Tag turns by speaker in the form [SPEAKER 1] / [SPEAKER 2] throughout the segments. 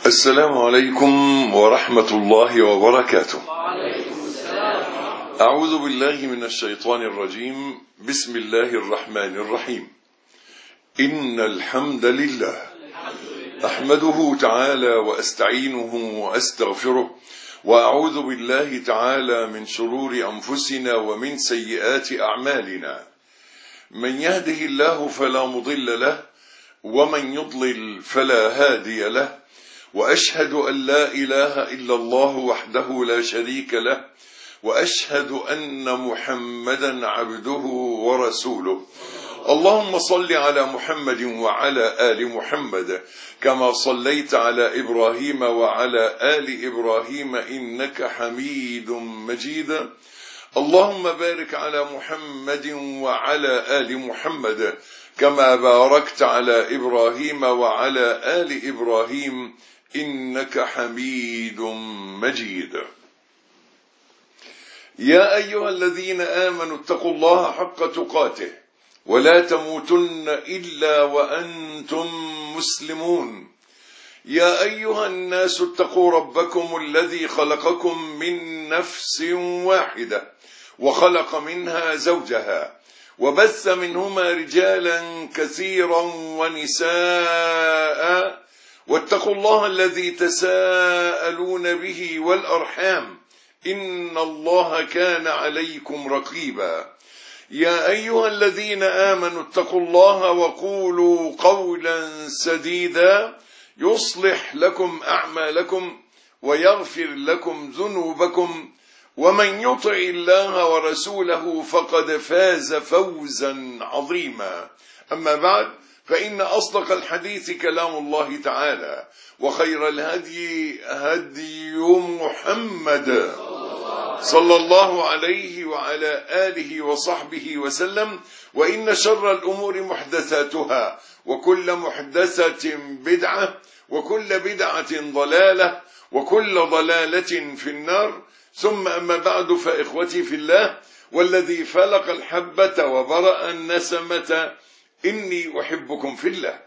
[SPEAKER 1] السلام عليكم ورحمة الله وبركاته. أعوذ بالله من الشيطان الرجيم. بسم الله الرحمن الرحيم. إن الحمد لله أحمده تعالى وأستعينه وأستغفره، وأعوذ بالله تعالى من شرور أنفسنا ومن سيئات أعمالنا. من يهده الله فلا مضل له، ومن يضلل فلا هادي له، وأشهد أن لا إله إلا الله وحده لا شريك له، وأشهد أن محمدا عبده ورسوله. اللهم صل على محمد وعلى آل محمد كما صليت على إبراهيم وعلى آل إبراهيم إنك حميد مجيد. اللهم بارك على محمد وعلى آل محمد كما باركت على إبراهيم وعلى آل إبراهيم إنك حميد مجيد. يا أيها الذين آمنوا اتقوا الله حق تقاته ولا تموتن إلا وأنتم مسلمون. يا أيها الناس اتقوا ربكم الذي خلقكم من نفس واحدة وخلق منها زوجها وبث منهما رجالا كثيرا ونساء، واتقوا الله الذي تساءلون به والأرحام إن الله كان عليكم رقيبا. يا أيها الذين آمنوا اتقوا الله وقولوا قولا سديدا يصلح لكم أعمالكم ويغفر لكم ذنوبكم، ومن يطع الله ورسوله فقد فاز فوزا عظيما. أما بعد، فإن أصدق الحديث كلام الله تعالى، وخير الهدي هدي محمد صلى الله عليه وعلى آله وصحبه وسلم، وإن شر الأمور محدثاتها، وكل محدثة بدعة، وكل بدعة ضلالة، وكل ضلالة في النار. ثم أما بعد، فإخوتي في الله، والذي فلق الحبة وبرأ النسمة، إني أحبكم في الله،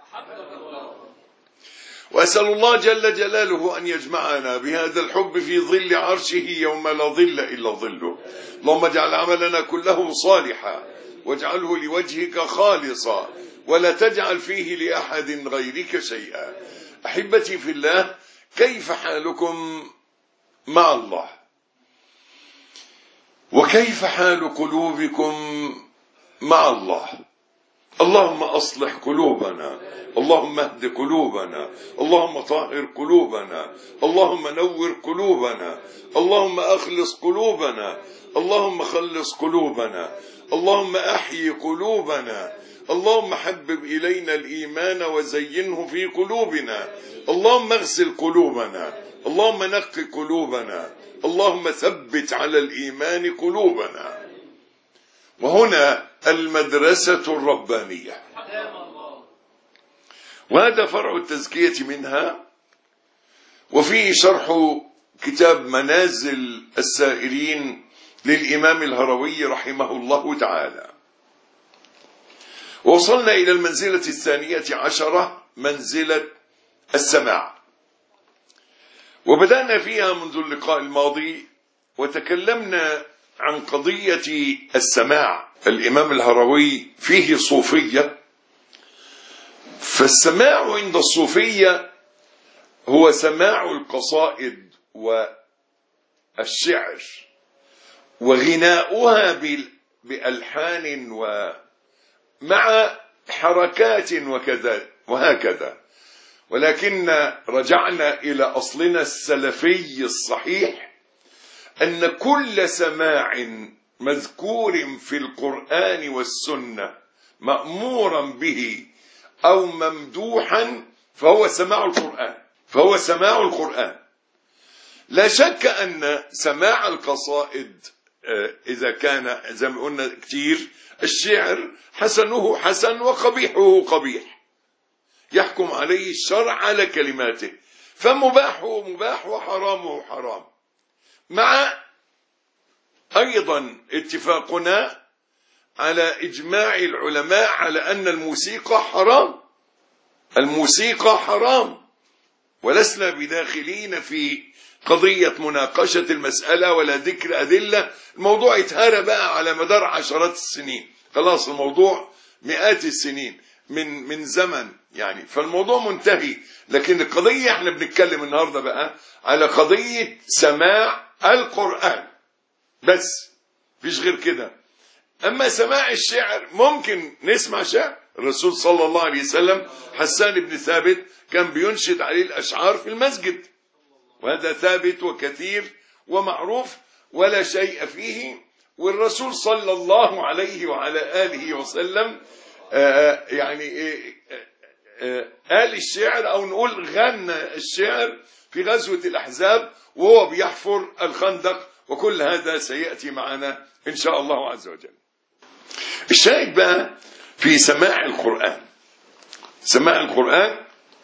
[SPEAKER 1] وأسأل الله جل جلاله أن يجمعنا بهذا الحب في ظل عرشه يوم لا ظل إلا ظله. اللهم اجعل عملنا كله صالحا، واجعله لوجهك خالصا، ولا تجعل فيه لأحد غيرك شيئا. أحبتي في الله، كيف حالكم مع الله؟ وكيف حال قلوبكم مع الله؟ اللهم أصلح قلوبنا، اللهم اهد قلوبنا، اللهم طهر قلوبنا، اللهم نور قلوبنا، اللهم أخلص قلوبنا، اللهم خلص قلوبنا، اللهم أحيي قلوبنا، اللهم حبب إلينا الإيمان وزينه في قلوبنا، اللهم اغسل قلوبنا، اللهم نقي قلوبنا، اللهم ثبت على الإيمان قلوبنا. وهنا المدرسة الربانية، وهذا فرع التزكية منها، وفيه شرح كتاب منازل السائرين للإمام الهروي رحمه الله تعالى. ووصلنا إلى المنزلة 12، منزلة السماع، وبدأنا فيها منذ اللقاء الماضي، وتكلمنا عن قضية السماع. الإمام الهروي فيه صوفية، فالسماع عند الصوفية هو سماع القصائد والشعر وغناؤها بألحان ومع حركات وكذا وهكذا. ولكن رجعنا إلى أصلنا السلفي الصحيح، أن كل سماع مذكور في القرآن والسنة مأمورا به أو ممدوحا فهو سماع القرآن. لا شك أن سماع القصائد إذا كان زي ما قلنا كتير، الشعر حسنه حسن وقبيحه قبيح، يحكم عليه الشرع على كلماته، فمباحه مباح وحرامه حرام. مع أيضا اتفاقنا على إجماع العلماء على أن الموسيقى حرام، الموسيقى حرام، ولسنا بداخلين في قضية مناقشة المسألة ولا ذكر أدلة. الموضوع اتهرى بقى على مدار عشرات السنين، خلاص الموضوع مئات السنين من زمن يعني، فالموضوع منتهي. لكن القضية احنا بنتكلم النهاردة بقى على قضية سماع القرآن بس، مفيش غير كده. أما سماع الشعر ممكن نسمع شعر. الرسول صلى الله عليه وسلم حسان بن ثابت كان بينشد عليه الأشعار في المسجد، وهذا ثابت وكثير ومعروف ولا شيء فيه. والرسول صلى الله عليه وعلى آله وسلم قال الشعر أو نقول غنى الشعر في غزوة الأحزاب وهو بيحفر الخندق، وكل هذا سيأتي معنا إن شاء الله عز وجل. الشاهد بقى في سماع القرآن. سماع القرآن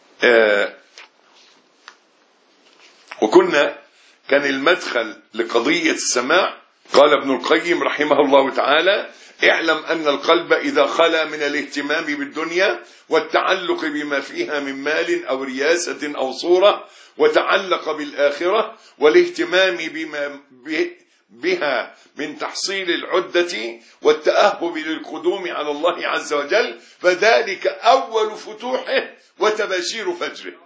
[SPEAKER 1] كان المدخل لقضية السماع. قال ابن القيم رحمه الله تعالى: اعلم أن القلب إذا خلا من الاهتمام بالدنيا والتعلق بما فيها من مال أو رياسة أو صورة، وتعلق بالآخرة والاهتمام بها من تحصيل العدة والتأهب للقدوم على الله عز وجل، فذلك أول فتوحه وتباشير فجره.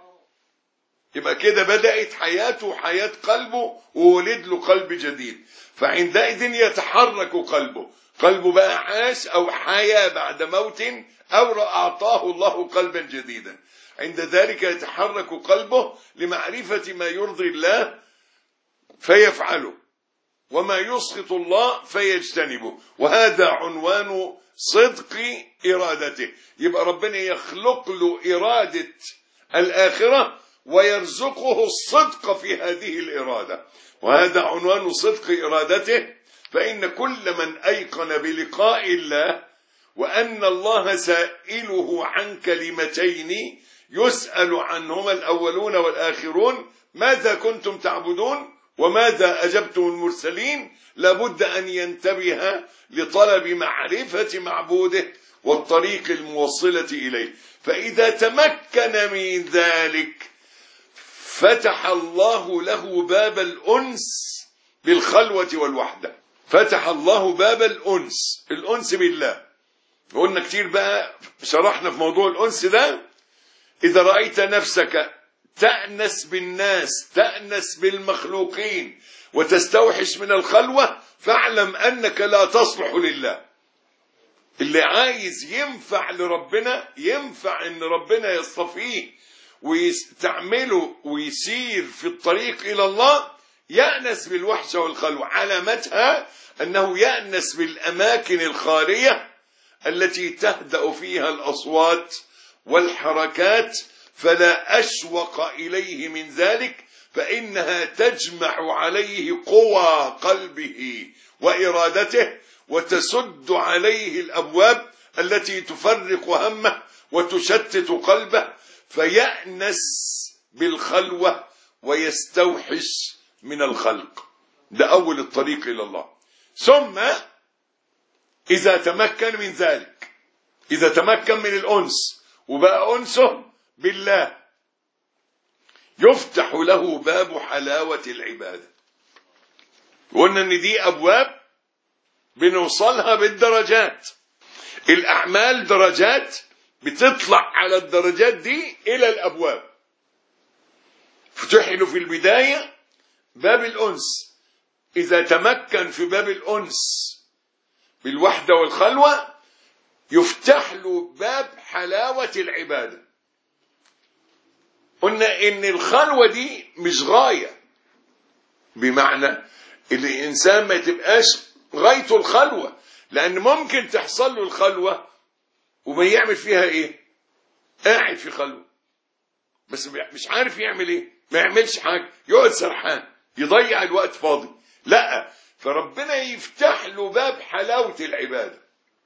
[SPEAKER 1] يبقى كده بدأت حياته، حياة قلبه، وولد له قلب جديد. فعندئذ يتحرك قلبه بقى عاش أو حيا بعد موت، أو أعطاه الله قلبا جديدا. عند ذلك يتحرك قلبه لمعرفة ما يرضي الله فيفعله، وما يسخط الله فيجتنبه، وهذا عنوان صدق إرادته. يبقى ربنا يخلق له إرادة الآخرة ويرزقه الصدق في هذه الإرادة، وهذا عنوان صدق إرادته. فإن كل من أيقن بلقاء الله وأن الله سائله عن كلمتين يسأل عنهما الأولون والآخرون: ماذا كنتم تعبدون وماذا أجبتم المرسلين، لابد أن ينتبه لطلب معرفة معبوده والطريق الموصلة إليه. فإذا تمكن من ذلك فتح الله له باب الأنس بالخلوة والوحدة. فتح الله باب الأنس بالله. قلنا كتير بقى، شرحنا في موضوع الأنس ده. إذا رأيت نفسك تأنس بالناس، تأنس بالمخلوقين، وتستوحش من الخلوة، فاعلم أنك لا تصلح لله. اللي عايز ينفع لربنا، ينفع ان ربنا يصطفيه ويستعمله ويسير في الطريق إلى الله، يأنس بالوحشة والخلوة. علامتها أنه يأنس بالأماكن الخالية التي تهدأ فيها الأصوات والحركات، فلا أشوق إليه من ذلك، فإنها تجمع عليه قوى قلبه وإرادته، وتسد عليه الأبواب التي تفرق همه وتشتت قلبه، فيأنس بالخلوة ويستوحش من الخلق. ده أول الطريق إلى الله. ثم إذا تمكن من ذلك، إذا تمكن من الأنس وبقى أنسه بالله، يفتح له باب حلاوة العبادة. قلنا ان دي أبواب بنوصلها بالدرجات. الأعمال درجات، بتطلع على الدرجات دي إلى الأبواب. فتح له في البداية باب الأنس. إذا تمكن في باب الأنس بالوحدة والخلوة، يفتح له باب حلاوة العبادة. قلنا إن الخلوة دي مش غاية، بمعنى إن الإنسان ما تبقاش غايته الخلوة، لأن ممكن تحصل له الخلوة وما يعمل فيها إيه؟ قاعد في خلوة بس مش عارف يعمل إيه، ما يعملش حاجة، يقعد سرحان، يضيع الوقت فاضي. لا، فربنا يفتح له باب حلاوة العبادة.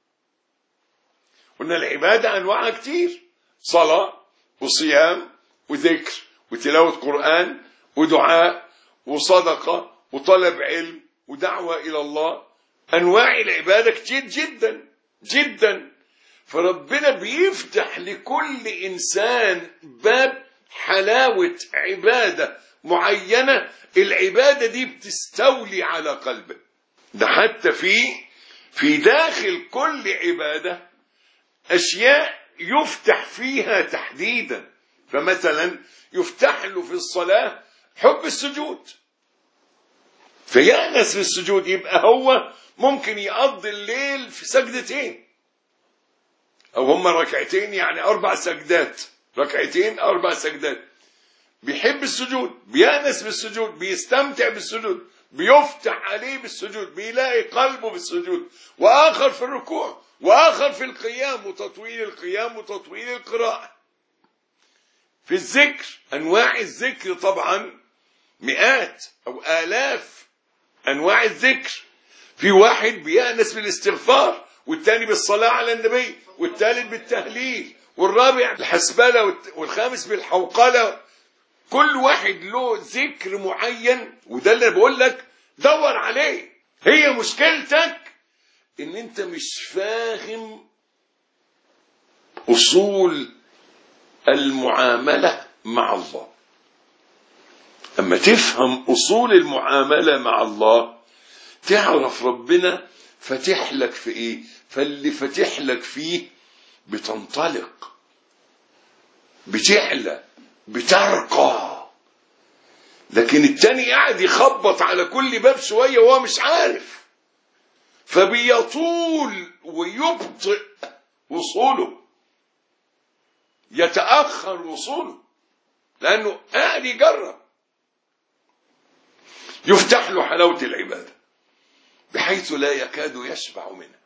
[SPEAKER 1] قلنا العبادة أنواعها كتير: صلاة وصيام وذكر وتلاوة قرآن ودعاء وصدقة وطلب علم ودعوة إلى الله. أنواع العبادة كتير جدا جدا. فربنا بيفتح لكل إنسان باب حلاوة عبادة معينة، العبادة دي بتستولي على قلبه. ده حتى في داخل كل عبادة أشياء يفتح فيها تحديدا. فمثلا يفتح له في الصلاة حب السجود، فيأنس بالسجود، يبقى هو ممكن يقضي الليل في سجدتين، أو هما ركعتين يعني 4 سجدات، ركعتين 4 سجدات. بيحب السجود، بيأنس بالسجود، بيستمتع بالسجود، بيفتح عليه بالسجود، بيلاقي قلبه بالسجود. وآخر في الركوع، وآخر في القيام وتطويل القيام وتطويل القراءة. في الذكر، أنواع الذكر طبعا مئات أو آلاف أنواع الذكر. في واحد بيأنس بالاستغفار، والتاني بالصلاة على النبي، والثالث بالتهليل، والرابع الحسبلة، والخامس بالحوقلة. كل واحد له ذكر معين، وده اللي بقول لك دور عليه. هي مشكلتك ان انت مش فاهم اصول المعاملة مع الله. اما تفهم اصول المعاملة مع الله تعرف ربنا فتح لك في ايه، فاللي فتح لك فيه بتنطلق، بتعلى، بترقى. لكن التاني قاعد يخبط على كل باب شوية وهو مش عارف، فبيطول ويبطئ وصوله، يتأخر وصوله، لأنه قاعد يجرب. يفتح له حلاوة العبادة بحيث لا يكاد يشبع منها.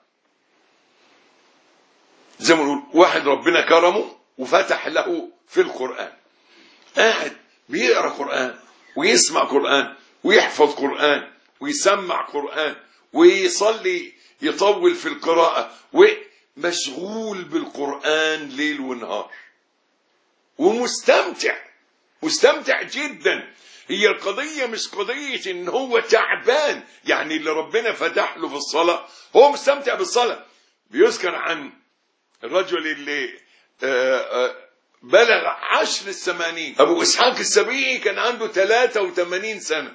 [SPEAKER 1] زي ما نقول واحد ربنا كرمه وفتح له في القرآن، قاعد بيقرأ قرآن ويسمع قرآن ويحفظ قرآن ويسمع قرآن ويصلي، يطول في القراءة ومشغول بالقرآن ليل ونهار ومستمتع، مستمتع جدا. هي القضية مش قضية ان هو تعبان، يعني اللي ربنا فتح له في الصلاة هو مستمتع بالصلاة. بيذكر عن الرجل اللي بلغ 10 الثمانين، أبو إسحاق السبيعي، كان عنده 83 سنة،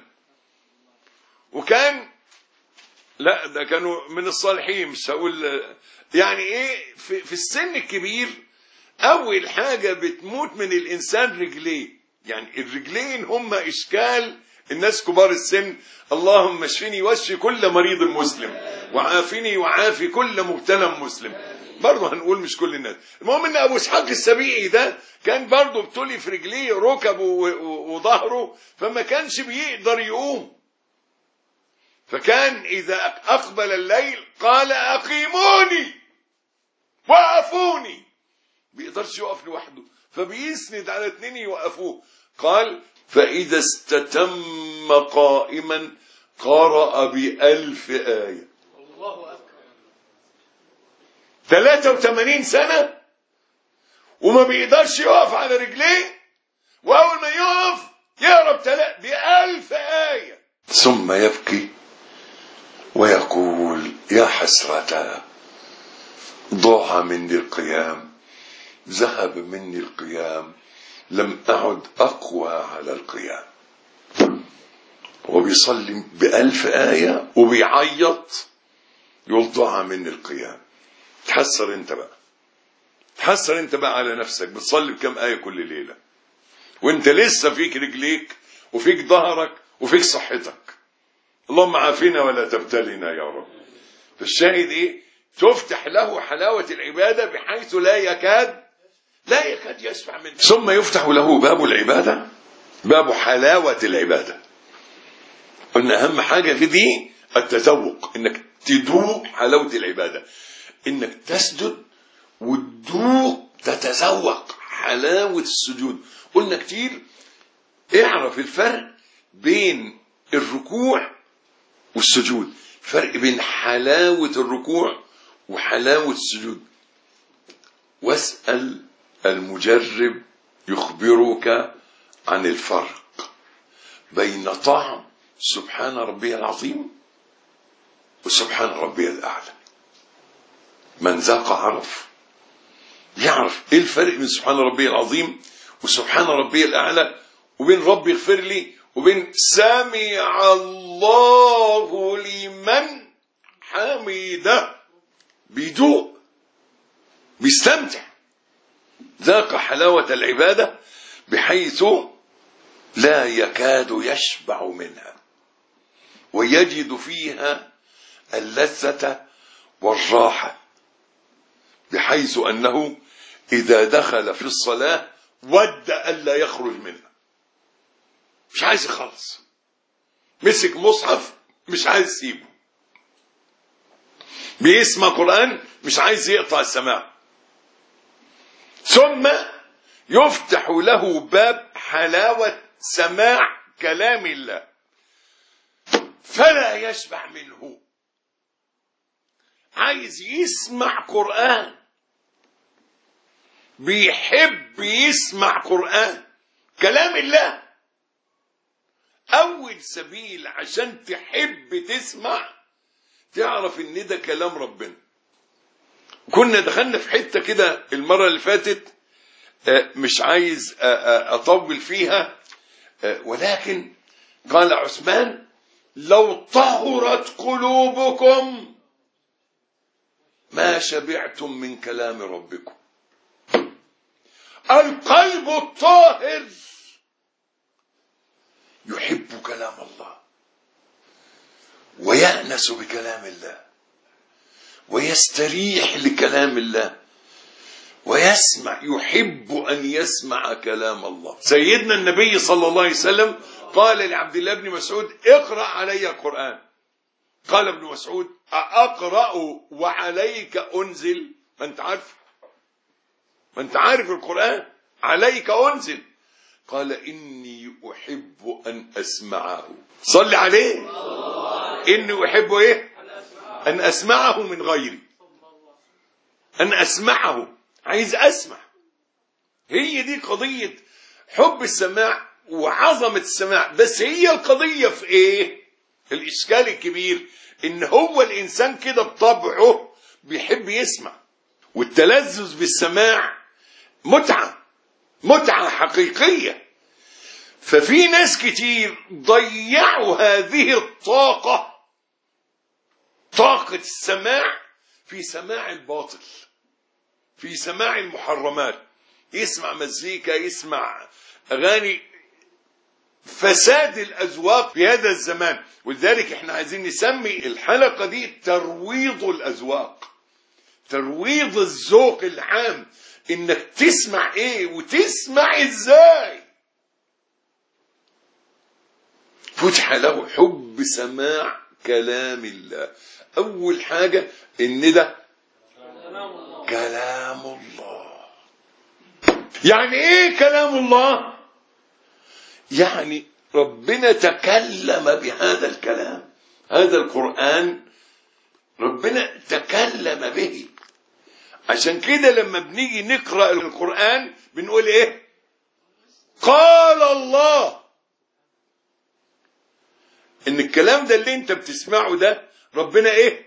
[SPEAKER 1] وكان لا ده كانوا من الصالحين، مش هقول يعني ايه. في السن الكبير أول حاجة بتموت من الإنسان رجليه، يعني الرجلين هم إشكال الناس كبار السن. اللهم اشفني واشفي كل مريض مسلم، وعافني وعافي كل مبتلى مسلم. برضه هنقول مش كل الناس. المهم ان ابو اسحاق السبيعي ده كان برضه ابتلي في رجليه، ركبه وظهره، فما كانش بيقدر يقوم. فكان اذا اقبل الليل قال اقيموني وقفوني، بيقدرش يقف لوحده، فبيسند على 2 يوقفوه. قال فاذا استتم قائما قرأ ب1000 آية. الله أكبر. 83 سنة وما بيقدرش يقف على رجليه، وأول ما يقف يقرأ ب1000 آية، ثم يبكي ويقول يا حسرة ضاع مني القيام، ذهب مني القيام، لم أعد أقوى على القيام. وبيصلي ب1000 آية وبيعيط، يقول ضاع مني القيام. تحسر انت بقى، تحسر انت بقى على نفسك، بتصلي بكم آية كل ليلة وانت لسه فيك رجليك وفيك ظهرك وفيك صحتك. اللهم عافينا ولا تبتلنا يا رب. فالشاهد ايه؟ تفتح له حلاوة العبادة بحيث لا يكاد يشبع منه. ثم يفتح له باب العبادة، باب حلاوة العبادة. قلنا اهم حاجة في دي التذوق، انك تذوق حلاوة العبادة، انك تسجد وتذوق تتذوق حلاوة السجود. قلنا كتير اعرف الفرق بين الركوع والسجود، فرق بين حلاوة الركوع وحلاوة السجود. واسأل المجرب يخبرك عن الفرق بين طعم سبحان ربي العظيم وسبحان ربي الأعلى. من ذاق عرف، يعرف ايه الفرق بين سبحان ربي العظيم وسبحان ربي الأعلى، وبين ربي اغفر لي، وبين سمع الله لمن حمده. بيدوق، بيستمتع، ذاق حلاوة العبادة بحيث لا يكاد يشبع منها، ويجد فيها اللذة والراحة، بحيث أنه إذا دخل في الصلاة ود ألا يخرج منها، مش عايز يخلص، مسك مصحف مش عايز يسيبه، بيسمع قرآن مش عايز يقطع السماع، ثم يفتح له باب حلاوة سماع كلام الله فلا يشبع منه. عايز يسمع قرآن، بيحب يسمع قرآن كلام الله. أول سبيل عشان تحب تسمع تعرف ان ده كلام ربنا. كنا دخلنا في حتة كده المرة اللي فاتت، مش عايز أطول فيها، ولكن قال عثمان: لو طهرت قلوبكم ما شبعتم من كلام ربكم. القلب الطاهر يحب كلام الله ويأنس بكلام الله ويستريح لكلام الله ويسمع، يحب أن يسمع كلام الله. سيدنا النبي صلى الله عليه وسلم قال لعبد الله بن مسعود: اقرأ علي القرآن. قال ابن مسعود: أقرأ وعليك أنزل؟ ما أنت عارف القرآن عليك أنزل. قال: إني أحب أن أسمعه. صل عليه. إني أحب إيه؟ أن أسمعه من غيري، أن أسمعه، عايز أسمع. هي دي قضية حب السماع وعظمة السماع. بس هي القضية في إيه؟ الإشكال الكبير إن هو الإنسان كده بطبعه بيحب يسمع، والتلذذ بالسماع متعة حقيقية. ففي ناس كتير ضيعوا هذه الطاقة، طاقة السماع، في سماع الباطل، في سماع المحرمات. يسمع مزيكا، يسمع أغاني، فساد الأذواق في هذا الزمان. ولذلك احنا عايزين نسمي الحلقة دي ترويض الأذواق، ترويض الذوق العام، انك تسمع ايه وتسمع ازاي. فتح له حب سماع كلام الله. اول حاجة ان ده كلام الله. يعني ايه كلام الله؟ يعني ربنا تكلم بهذا الكلام، هذا القرآن ربنا تكلم به. عشان كده لما بنيجي نقرأ القرآن بنقول ايه؟ قال الله. ان الكلام ده اللي انت بتسمعه ده ربنا ايه؟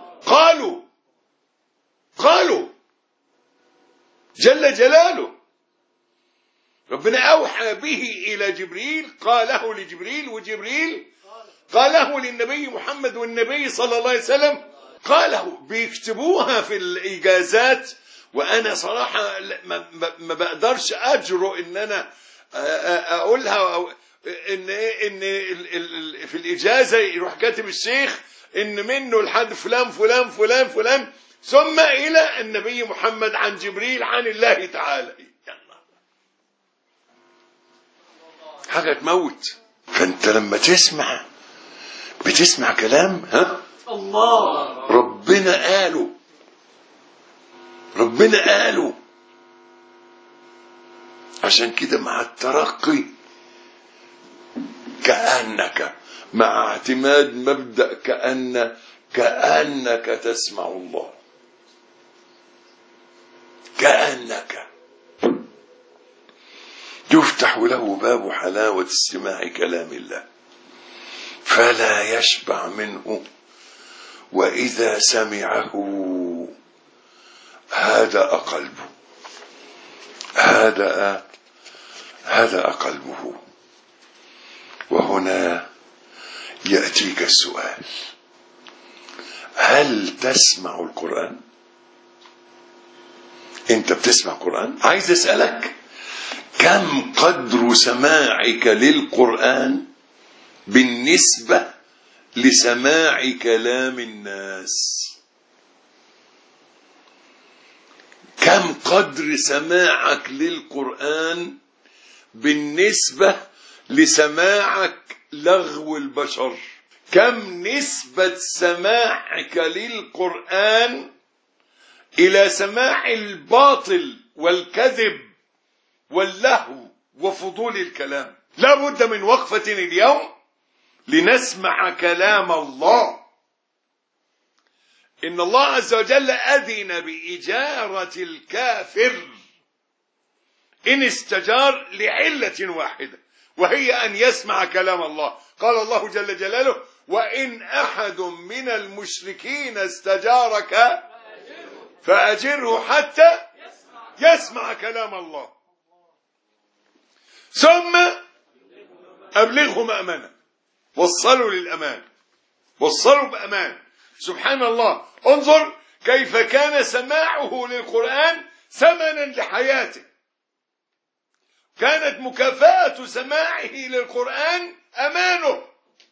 [SPEAKER 1] قالوا جل جلاله. ربنا أوحى به إلى جبريل، قاله لجبريل، وجبريل قاله للنبي محمد، والنبي صلى الله عليه وسلم قاله. بيكتبوها في الإجازات، وأنا صراحة ما بقدرش أجرؤ إن أنا أقولها، إن في الإجازة يروح كاتب الشيخ إن منه لحد فلان فلان فلان فلان ثم إلى النبي محمد عن جبريل عن الله تعالى. حاجة تموت. فأنت لما بتسمع كلام الله ربنا قاله. عشان كده مع الترقي كأنك، مع اعتماد مبدأ كأنك تسمع الله، كأنك يفتح له باب حلاوة استماع كلام الله فلا يشبع منه، وإذا سمعه هدأ قلبه، هدأ هذا قلبه. وهنا يأتيك السؤال: هل تسمع القرآن؟ انت بتسمع القرآن؟ عايز اسألك: كم قدر سماعك للقرآن بالنسبة لسماع كلام الناس؟ كم قدر سماعك للقرآن بالنسبة لسماعك لغو البشر؟ كم نسبة سماعك للقرآن إلى سماع الباطل والكذب واللهو وفضول الكلام؟ لا بد من وقفة اليوم لنسمع كلام الله. إن الله عز وجل أذن بإجارة الكافر إن استجار لعلة واحدة، وهي أن يسمع كلام الله. قال الله جل جلاله: وإن أحد من المشركين استجارك فأجره حتى يسمع كلام الله ثم أبلغه مأمنة. وصلوا للأمان، وصلوا بأمان. سبحان الله، انظر كيف كان سماعه للقرآن ثمنا لحياته. كانت مكافأة سماعه للقرآن أمانه،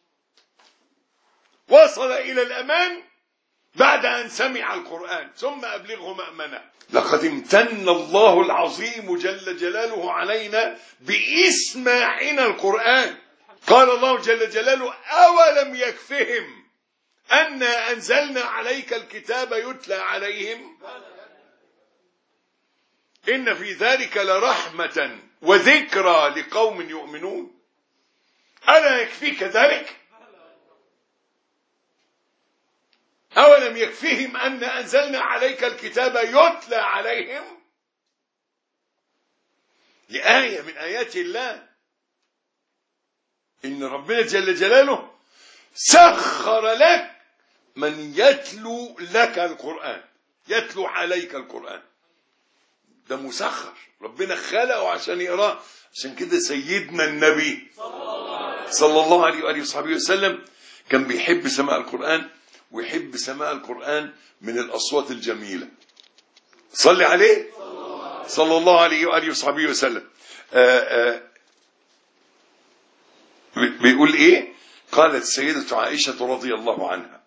[SPEAKER 1] وصل إلى الأمان بعد أن سمع القرآن ثم أبلغه مأمنة. لقد امتن الله العظيم جل جلاله علينا بإسماعنا القرآن. قال الله جل جلاله: أولم يكفهم أنا أنزلنا عليك الكتاب يتلى عليهم إن في ذلك لرحمة وذكرى لقوم يؤمنون. ألا يكفيك ذلك؟ أولم يكفيهم أن أنزلنا عليك الكتاب يتلى عليهم؟ لآية من آيات الله إن ربنا جل جلاله سخر لك من يتلو لك القرآن، يتلو عليك القرآن. ده مسخر، ربنا خلقه عشان يقراه. عشان كده سيدنا النبي صلى الله عليه وآله وصحبه وسلم كان بيحب سماع القرآن، ويحب سماع القرآن من الأصوات الجميلة. صلي عليه صلى الله عليه وآله وصحبه وسلم. بيقول إيه؟ قالت السيدة عائشة رضي الله عنها: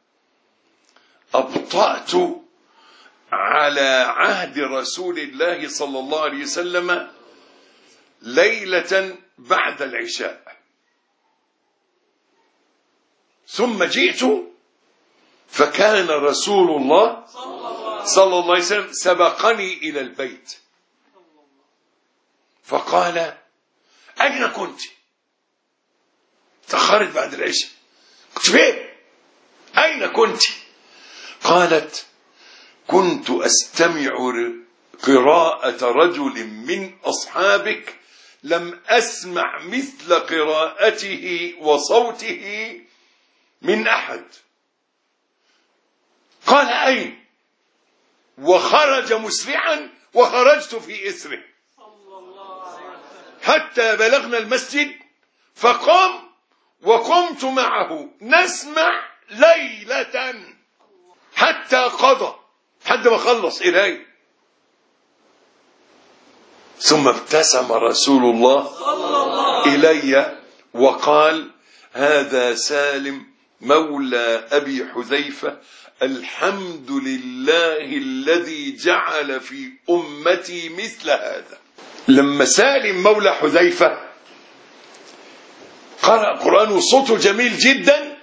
[SPEAKER 1] أبطأت على عهد رسول الله صلى الله عليه وسلم ليلة بعد العشاء، ثم جئت فكان رسول الله صلى الله عليه وسلم سبقني إلى البيت فقال: أين كنت؟ تأخرت بعد العشاء، كنت فين؟ أين كنت؟ قالت: كنت أستمع قراءة رجل من أصحابك لم أسمع مثل قراءته وصوته من أحد. قال: أين؟ وخرج مسرعا وخرجت في إثره حتى بلغنا المسجد فقام وقمت معه نسمع ليلة حتى قضى، حد ما خلص إلي. ثم ابتسم رسول الله إلي وقال: هذا سالم مولى أبي حذيفة، الحمد لله الذي جعل في أمتي مثل هذا. لما سالم مولى حذيفة قرأ قرآن وصوته جميل جدا،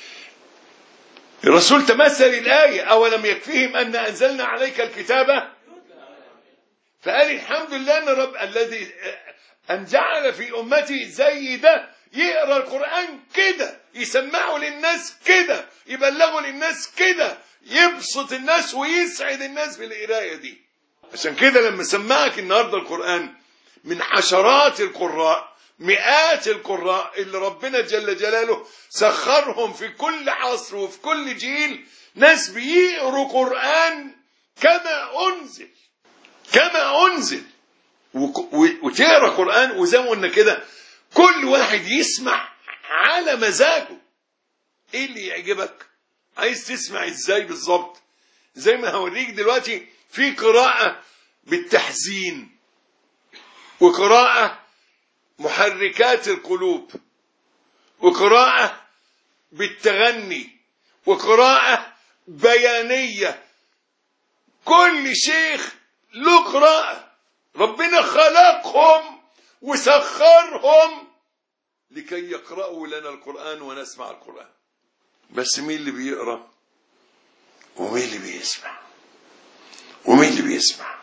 [SPEAKER 1] الرسول تمثل الآية: أولم يكفيهم أن أنزلنا عليك الكتاب، فقال الحمد لله أن رب الذي أن جعل في أمتي زي ده يقرأ القرآن كده، يسمعه للناس كده، يبلغه للناس كده، يبسط الناس ويسعد الناس بالقراءة دي. عشان كده لما سمعك النهارده القرآن من عشرات القراء، مئات القراء اللي ربنا جل جلاله سخرهم في كل عصر وفي كل جيل، ناس بيقروا قرآن كما أنزل، كما أنزل. وتقرا قرآن، وزي ما قلنا كده كل واحد يسمع على مزاجه. ايه اللي يعجبك؟ عايز تسمع ازاي بالظبط؟ زي ما هوريك دلوقتي، في قراءة بالتحزين، وقراءة محركات القلوب، وقراءة بالتغني، وقراءة بيانية. كل شيخ له قراءة، ربنا خلقهم وسخرهم لكي يقرأوا لنا القرآن ونسمع القرآن. بس مين اللي بيقرأ ومين اللي بيسمع ومين اللي بيسمع؟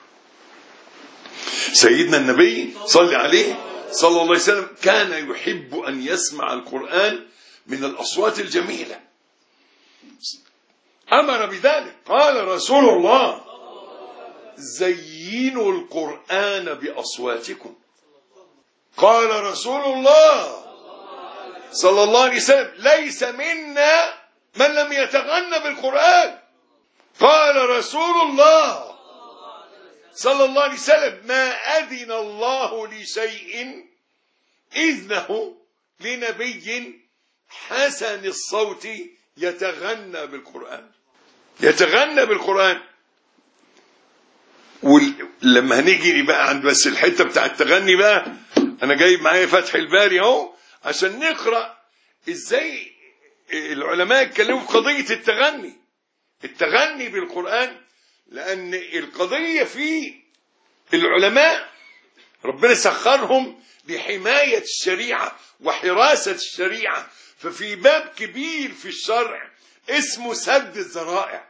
[SPEAKER 1] سيدنا النبي صلى عليه صلى الله عليه وسلم كان يحب أن يسمع القرآن من الأصوات الجميلة، أمر بذلك. قال رسول الله: زينوا القرآن بأصواتكم. قال رسول الله صلى الله عليه وسلم: ليس منا من لم يتغنى بالقرآن. قال رسول الله صلى الله عليه وسلم: ما أذن الله لشيء إذنه لنبي حسن الصوت يتغنى بالقرآن. يتغنى بالقرآن. ولما هنيجي بقى عند بس الحتة بتاع التغني بقى، أنا جايب معايا فتح الباري أهو عشان نقرأ إزاي العلماء اتكلموا في قضية التغني بالقرآن. لأن القضية في العلماء ربنا سخرهم لحماية الشريعة وحراسة الشريعة، ففي باب كبير في الشرع اسمه سد الذرائع.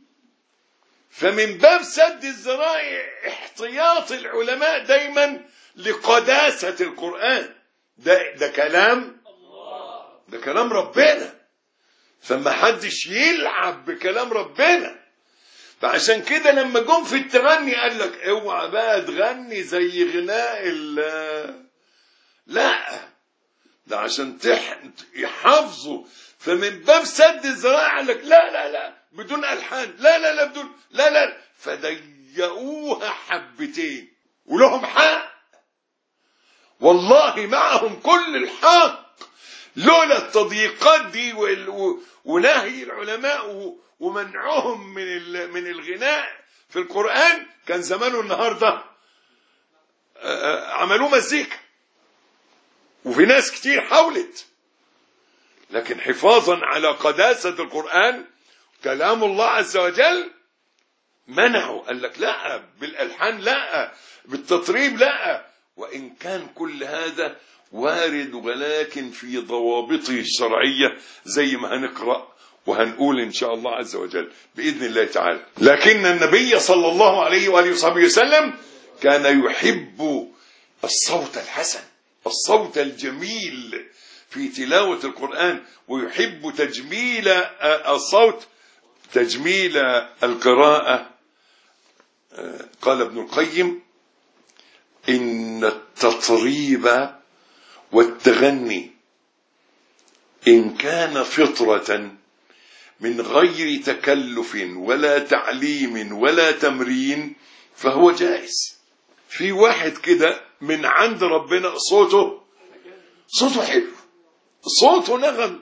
[SPEAKER 1] فمن باب سد الذرائع احتياط العلماء دايما لقداسة القرآن. ده كلام ربنا، فما حدش يلعب بكلام ربنا. فعشان كده لما جم في التغني قال لك اوعى بقى تغني زي غناء لا، ده عشان يحافظوا. فمن باب سد الذرائع قال لك لا بدون ألحان، لا بدون لا، فضيقوها حبتين. ولهم حق والله، معهم كل الحق. لولا التضييقات دي ونهي العلماء ومنعهم من الغناء في القرآن كان زمانه النهارده عملوه مزيكا. وفي ناس كتير حاولت، لكن حفاظا على قداسة القرآن كلام الله عز وجل منعوا. قال لك لا بالألحان، لا بالتطريب، لا. وإن كان كل هذا وارد، ولكن في ضوابطه الشرعية زي ما هنقرأ وهنقول إن شاء الله عز وجل بإذن الله تعالى. لكن النبي صلى الله عليه وآله وصحبه وسلم كان يحب الصوت الحسن، الصوت الجميل في تلاوة القرآن، ويحب تجميل الصوت، تجميل القراءة. قال ابن القيم: إن التطريب والتغني إن كان فطرة من غير تكلف ولا تعليم ولا تمرين فهو جائز. في واحد كده من عند ربنا صوته حلو، صوته نغم،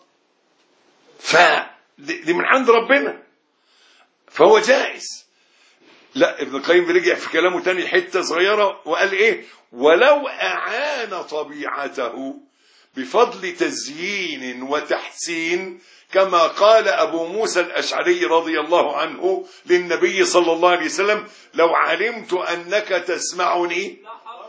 [SPEAKER 1] فدي من عند ربنا فهو جائز. لا، ابن القيم رجع في كلامه تاني حتة صغيرة وقال ايه: ولو أعان طبيعته بفضل تزيين وتحسين، كما قال أبو موسى الأشعري رضي الله عنه للنبي صلى الله عليه وسلم: لو علمت أنك تسمعني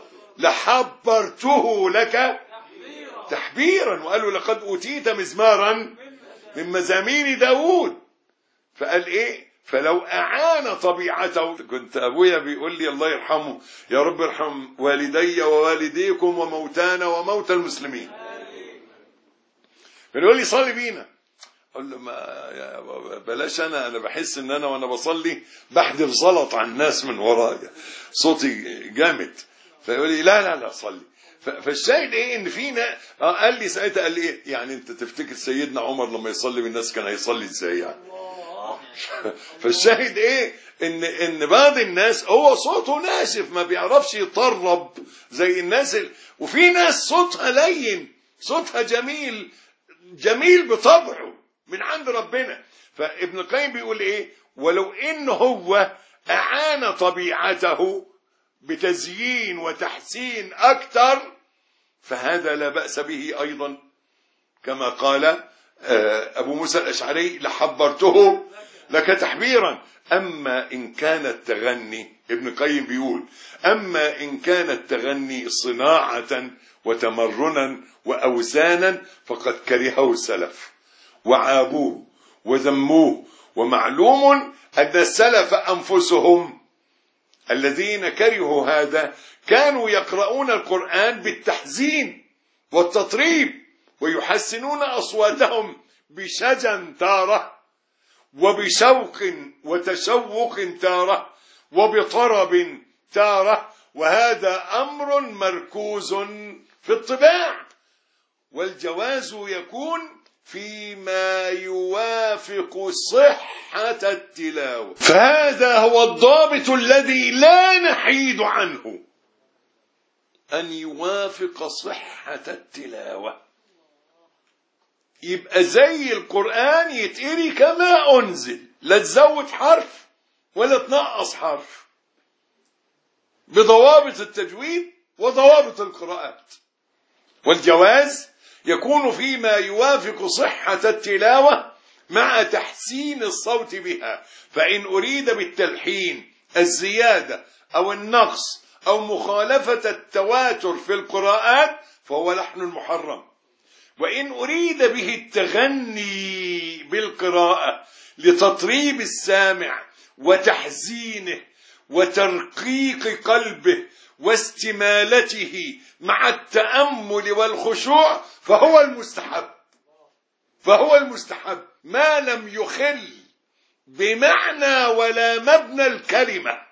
[SPEAKER 1] لحبرته لك تحبيرا. وقالوا: لقد أوتيت مزمارا من مزامير داود. فقال ايه: فلو أعان طبيعته. كنت أبويا بيقول لي الله يرحمه: يا رب ارحم والدي ووالديكم وموتانا وموتى المسلمين. بيقول لي صلي بينا. أقول له: ما بلاش، أنا بحس إن أنا وأنا بصلي بحدف زلط على الناس من ورايا، صوتي جامد. فيقول لي: لا صلي. فالشاهد ايه؟ ان فينا قال لي ساعتها، قال لي ايه يعني انت تفتكر سيدنا عمر لما يصلي بالناس كان هيصلي ازاي؟ يعني فالشاهد ايه؟ ان بعض الناس هو صوته ناشف ما بيعرفش يطرب زي الناس وفي ناس صوتها لين، صوتها جميل بطبعه من عند ربنا. فابن القيم بيقول ايه؟ ولو ان هو اعان طبيعته بتزيين وتحسين اكتر فهذا لا بأس به ايضا، كما قال ابو موسى الاشعري لحبرته لك تحبيرا. اما ان كان التغني، ابن القيم بيقول اما ان كان التغني صناعة وتمرنا واوزانا فقد كرهه السلف وعابوه وذموه، ومعلوم ان السلف انفسهم الذين كرهوا هذا كانوا يقرؤون القرآن بالتحزين والتطريب، ويحسنون أصواتهم بشجن تارة، وبشوق وتشوق تارة، وبطرب تارة، وهذا أمر مركوز في الطباع، والجواز يكون فيما يوافق صحة التلاوة. فهذا هو الضابط الذي لا نحيد عنه، أن يوافق صحة التلاوة، يبقى زي القرآن يتقري كما أنزل، لا تزود حرف ولا تنقص حرف، بضوابط التجويد وضوابط القراءات. والجواز يكون فيما يوافق صحة التلاوة مع تحسين الصوت بها، فإن أريد بالتلحين الزيادة أو النقص أو مخالفة التواتر في القراءات فهو لحن محرم، وإن أريد به التغني بالقراءة لتطريب السامع وتحزينه وترقيق قلبه واستمالته مع التأمل والخشوع فهو المستحب ما لم يخل بمعنى ولا مبنى الكلمة.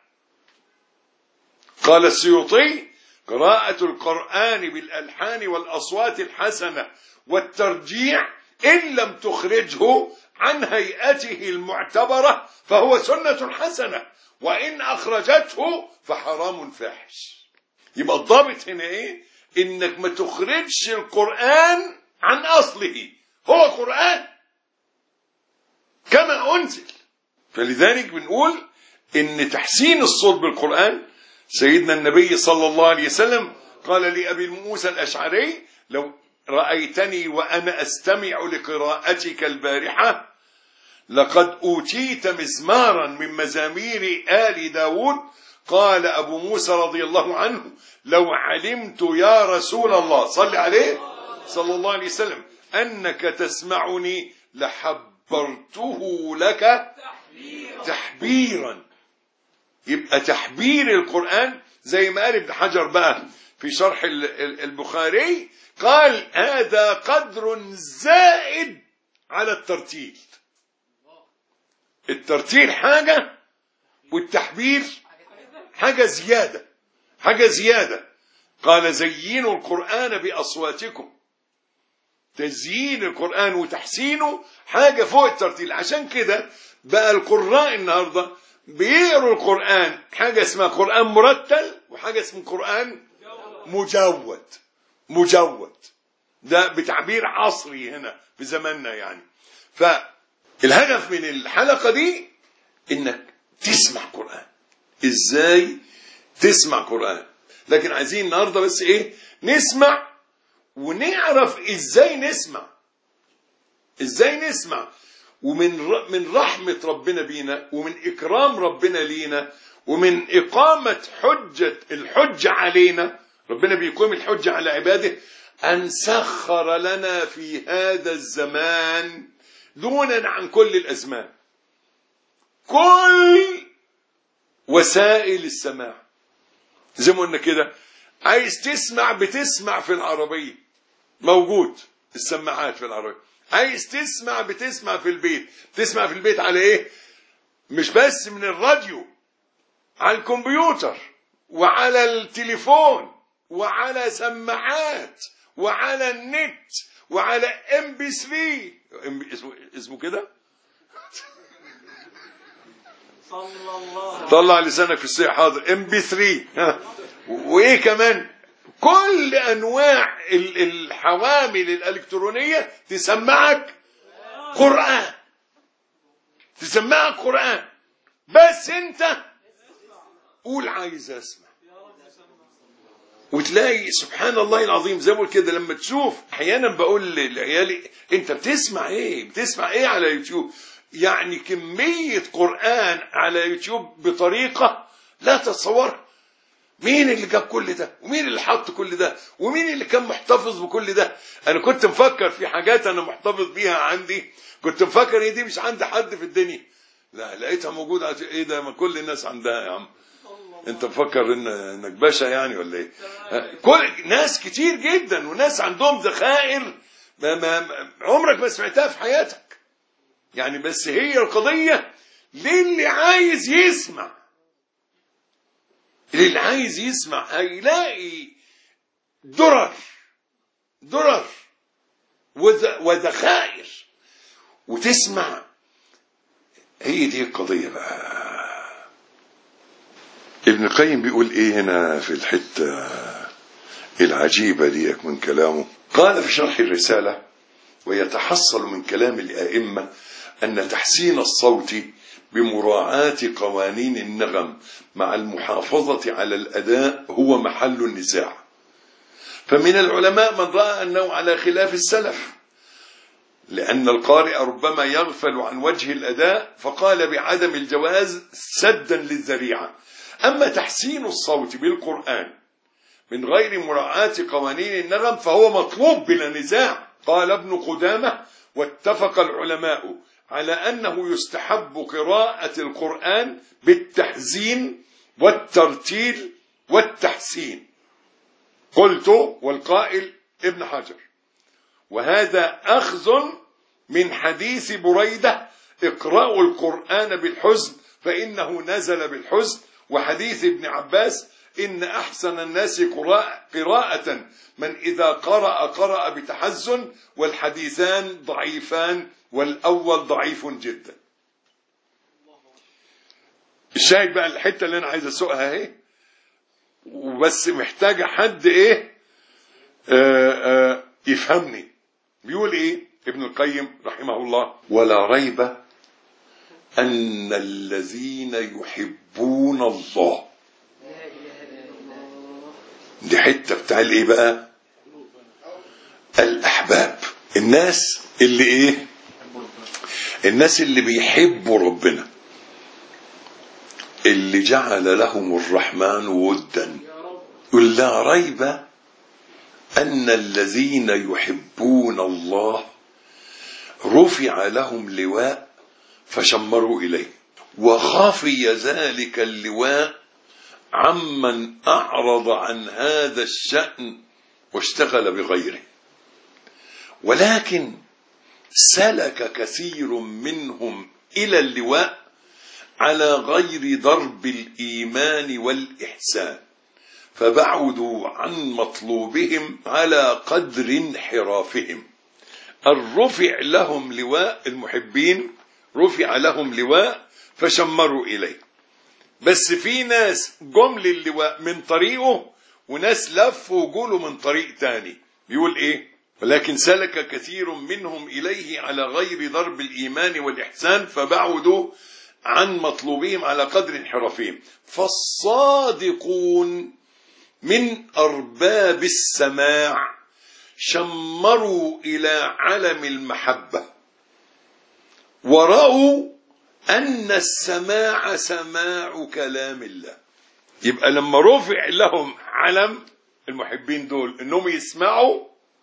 [SPEAKER 1] قال السيوطي: قراءة القرآن بالألحان والأصوات الحسنة والترجيع إن لم تخرجه عن هيئته المعتبرة فهو سنة حسنة، وإن أخرجته فحرام فاحش. يبقى الضابط هنا إيه؟ إنك ما تخرجش القرآن عن أصله، هو قرآن كما أنزل. فلذلك بنقول إن تحسين الصوت بالقرآن، سيدنا النبي صلى الله عليه وسلم قال لأبي موسى الأشعري: لو رأيتني وأنا أستمع لقراءتك البارحة لقد أوتيت مزمارا من مزامير آل داود. قال أبو موسى رضي الله عنه: لو علمت يا رسول الله صل عليه صلى الله عليه وسلم أنك تسمعني لحبرته لك تحبيرا. يبقى تحبير القرآن زي ما قال ابن حجر بقى في شرح البخاري، قال: هذا قدر زائد على الترتيل. الترتيل حاجة والتحبير حاجة زيادة. قال: زينوا القرآن بأصواتكم. تزيين القرآن وتحسينه حاجة فوق الترتيل. عشان كده بقى القراء النهاردة بيقروا القرآن حاجة اسمها قرآن مرتل وحاجة اسمها قرآن مجود. ده بتعبير عصري هنا في زماننا يعني. فالهدف من الحلقة دي انك تسمع قرآن. ازاي تسمع قرآن؟ لكن عايزين النهاردة بس ايه؟ نسمع ونعرف ازاي نسمع. ومن رحمة ربنا بينا، ومن إكرام ربنا لينا، ومن إقامة الحجة علينا، ربنا بيقوم الحجة على عباده، أن سخر لنا في هذا الزمان دونا عن كل الأزمان كل وسائل السماع. زي ما قلنا كده، عايز تسمع بتسمع في العربية، موجود السماعات في العربية. عايز تسمع بتسمع في البيت. تسمع في البيت على ايه؟ مش بس من الراديو، على الكمبيوتر وعلى التليفون وعلى سماعات وعلى النت وعلى MP3. اسمه كده طلع لسانك في الصيح. حاضر. MP3. وايه كمان؟ كل انواع الحوامل الالكترونيه تسمعك قران، تسمعك قران، بس انت قول عايز اسمع. وتلاقي سبحان الله العظيم زي ما بقول كده، لما تشوف احيانا بقول لعيالي انت بتسمع ايه؟ بتسمع ايه على يوتيوب؟ يعني كميه قران على يوتيوب بطريقه لا تتصورها. مين اللي جاب كل ده؟ ومين اللي حط كل ده؟ ومين اللي كان محتفظ بكل ده؟ انا كنت مفكر في حاجات انا محتفظ بيها عندي، كنت مفكر ايه دي مش عند حد في الدنيا. لا، لقيتها موجوده. ايه ده؟ ما كل الناس عندها يا عم. انت مفكر انك باشا يعني ولا ايه؟ كل ناس كتير جدا، وناس عندهم ذخائر ما عمرك ما سمعتها في حياتك. يعني بس هي القضيه للي عايز يسمع. اللي عايز يسمع هيلاقي درر وذخائر وتسمع. هي دي القضية بقى. ابن القيم بيقول ايه هنا في الحتة العجيبة دي من كلامه؟ قال في شرح الرسالة: ويتحصل من كلام الآئمة أن تحسين الصوت بمراعاة قوانين النغم مع المحافظة على الأداء هو محل النزاع. فمن العلماء من رأى أنه على خلاف السلف، لأن القارئ ربما يغفل عن وجه الأداء، فقال بعدم الجواز سدا للذريعة. أما تحسين الصوت بالقرآن من غير مراعاة قوانين النغم فهو مطلوب بلا نزاع. قال ابن قدامة: واتفق العلماء على أنه يستحب قراءة القرآن بالتحزين والترتيل والتحسين. قلت: والقائل ابن حجر. وهذا أخذ من حديث بريدة: اقرأوا القرآن بالحزن فإنه نزل بالحزن، وحديث ابن عباس: إن أحسن الناس قراءة من إذا قرأ بتحزن، والحديثان ضعيفان والأول ضعيف جدا. الشاهد بقى الحتة اللي أنا عايز أسوقها اهي، وبس محتاجة حد ايه يفهمني. بيقول ايه ابن القيم رحمه الله: ولا ريب أن الذين يحبون الله، دي حتة بتاع الايه بقى؟ الأحباب. الناس اللي ايه؟ الناس اللي بيحبوا ربنا، اللي جعل لهم الرحمن ودا. يقول: لا ريب أن الذين يحبون الله رفع لهم لواء فشمروا إليه، وخفي ذلك اللواء عمن أعرض عن هذا الشأن واشتغل بغيره. ولكن سلك كثير منهم إلى اللواء على غير ضرب الإيمان والإحسان، فبعدوا عن مطلوبهم على قدر انحرافهم. الرفع لهم لواء، المحبين رفع لهم لواء فشمروا إليه. بس في ناس جم للواء من طريقه، وناس لفوا وجولوا من طريق تاني. بيقول ايه؟ ولكن سلك كثير منهم إليه على غير ضرب الإيمان والإحسان، فبعدوا عن مطلوبهم على قدر انحرافهم. فالصادقون من أرباب السماع شمروا إلى علم المحبة، ورأوا أن السماع سماع كلام الله. يبقى لما رفع لهم علم المحبين دول إنهم يسمعوا،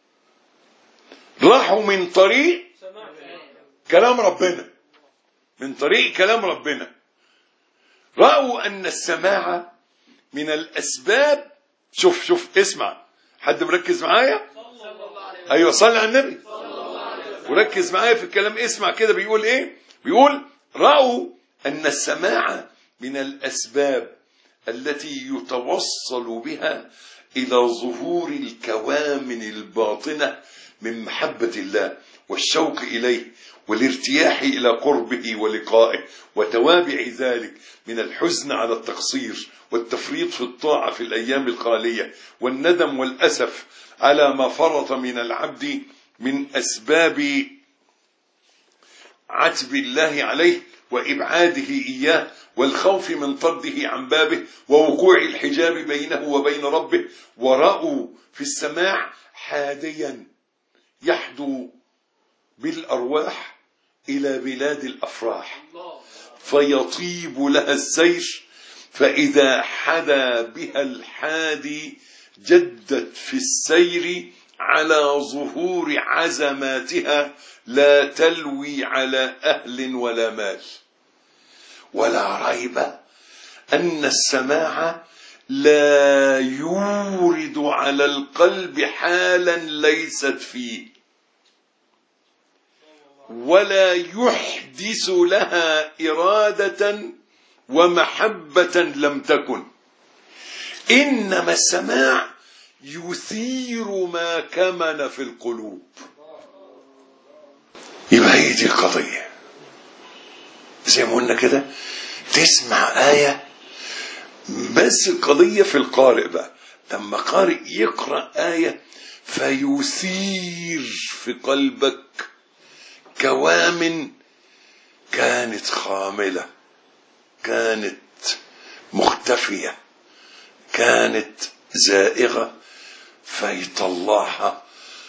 [SPEAKER 1] راحوا من طريق كلام ربنا، من طريق كلام ربنا. رأوا أن السماع من الأسباب. شوف اسمع، حد مركز معايا؟ أيوة، صلي على النبي وركز معايا في الكلام. اسمع كده بيقول ايه؟ بيقول: رأوا أن السماع من الأسباب التي يتوصل بها إلى ظهور الكوامن الباطنة من محبة الله والشوق إليه والارتياح إلى قربه ولقائه، وتوابع ذلك من الحزن على التقصير والتفريط في الطاعة في الأيام الخالية، والندم والأسف على ما فرط من العبد من أسباب عتب الله عليه وإبعاده إياه، والخوف من طرده عن بابه، ووقوع الحجاب بينه وبين ربه. ورأوا في السماع حاديا يحدو بالأرواح إلى بلاد الأفراح فيطيب لها السير، فإذا حدا بها الحادي جدت في السير على ظهور عزماتها لا تلوي على أهل ولا مال. ولا ريب أن السماع لا يورد على القلب حالا ليست فيه، ولا يحدث لها إرادة ومحبة لم تكن، إنما السماع يثير ما كمن في القلوب. يبقى هي دي القضية. زي ما قلنا كده، تسمع آية، بس القضية في القارئ بقى. لما قارئ يقرأ آية فيثير في قلبك كوامن كانت خاملة، كانت مختفية، كانت زائغة، فيطلعها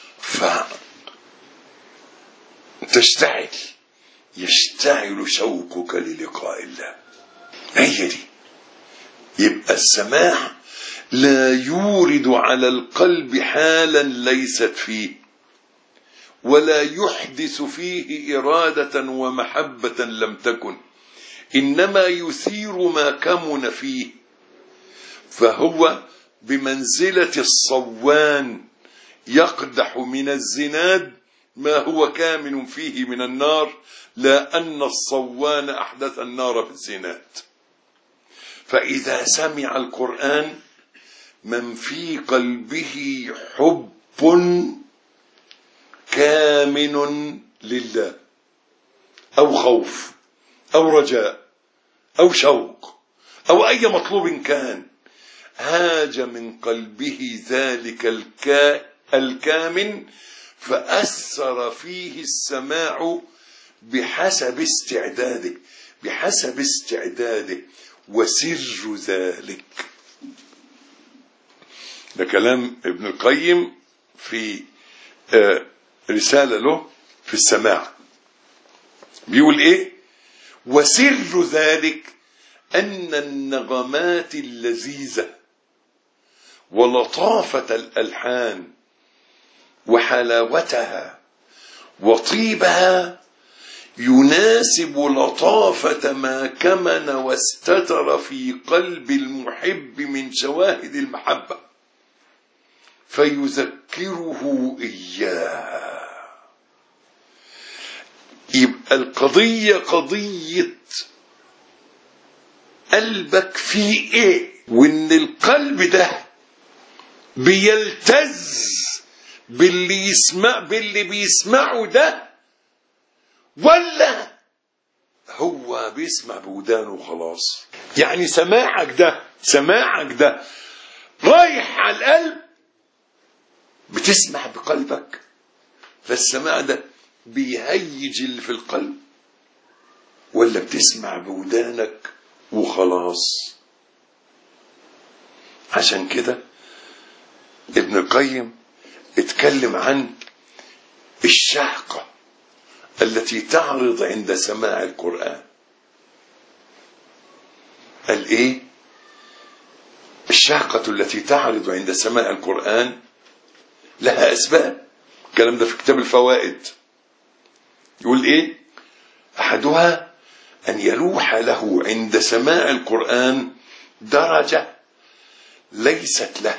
[SPEAKER 1] فتشتعل، يشتعل شوقك للقاء الله. هي دي. يبقى السماع لا يورد على القلب حالا ليست فيه، ولا يحدث فيه إرادة ومحبة لم تكن، إنما يثير ما كمن فيه، فهو بمنزلة الصوان يقدح من الزناد ما هو كامن فيه من النار، لا أن الصوان أحدث النار في الزناد. فإذا سمع القرآن من في قلبه حب كامن لله، أو خوف أو رجاء أو شوق أو أي مطلوب كان، هاج من قلبه ذلك الكامن، فأثر فيه السماع بحسب استعداده وسر ذلك. ده كلام ابن القيم في رسالة له في السماع. بيقول ايه؟ وسر ذلك أن النغمات اللذيذة ولطافة الألحان وحلاوتها وطيبها يناسب لطافة ما كمن واستتر في قلب المحب من شواهد المحبة، فيذكره إياه. يبقى القضية قضية قلبك فيه ايه، وان القلب ده بيلتز باللي بيسمعه ده، ولا هو بيسمع بودانه خلاص. يعني سماعك ده رايح على القلب، بتسمع بقلبك، فالسماع ده بيهيج اللي في القلب، ولا بتسمع بودانك وخلاص. عشان كده ابن القيم اتكلم عن الشهقة التي تعرض عند سماع القرآن. قال ايه؟ الشهقة التي تعرض عند سماع القرآن لها أسباب. الكلام ده في كتاب الفوائد. يقول ايه؟ أحدها أن يلوح له عند سماع القرآن درجة ليست له،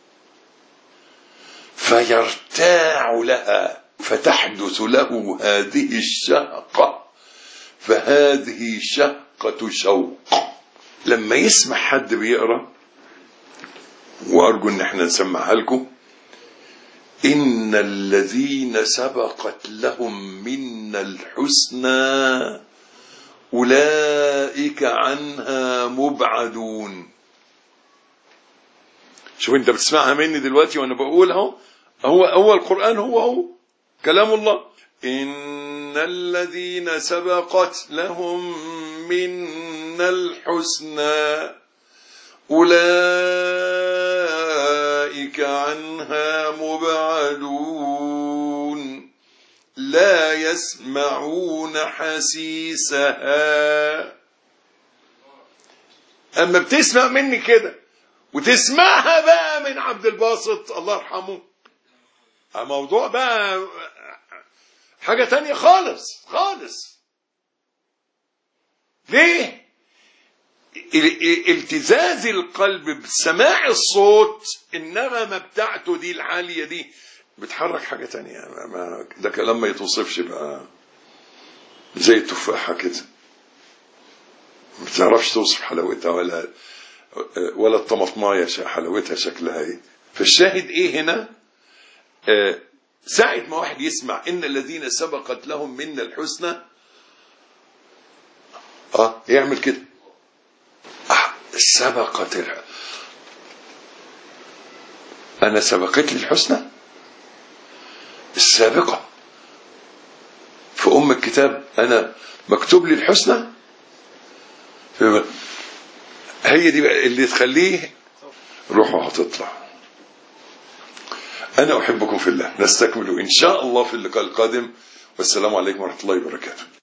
[SPEAKER 1] فيرتاع لها فتحدث له هذه الشهقة، فهذه شهقة شوق. لما يسمع حد بيقرأ، وأرجو أن احنا نسمعها لكم، إن الذين سبقت لهم منا الحسنى أولئك عنها مبعدون. شوف انت بتسمعها مني دلوقتي وانا بقولها، هو القرآن هو كلام الله. إن الذين سبقت لهم منا الحسنى أولئك عنها مبعدون لا يسمعون حسيسها. أما بتسمع مني كده وتسمعها بقى من عبد الباسط الله يرحمه، الموضوع بقى حاجة تانية خالص خالص. ليه؟ التزاز القلب بسماع الصوت، النغمة بتاعته دي العالية دي بتحرك حاجة تانية. ده كلام ما يتوصفش بقى، زي التفاحة كده ما تعرفش توصف حلاوتها ولا الطماطماية حلاوتها شكلها ايه. فالشاهد ايه هنا؟ ساعة ما واحد يسمع إن الذين سبقت لهم منا الحسنى يعمل كده، سبقت أنا سبقت لي الحسنى، السابقة في أم الكتاب أنا مكتوب لي الحسنى. هي دي بقى اللي تخليه روحه هتطلع. أنا أحبكم في الله. نستكمل إن شاء الله في اللقاء القادم، والسلام عليكم ورحمة الله وبركاته.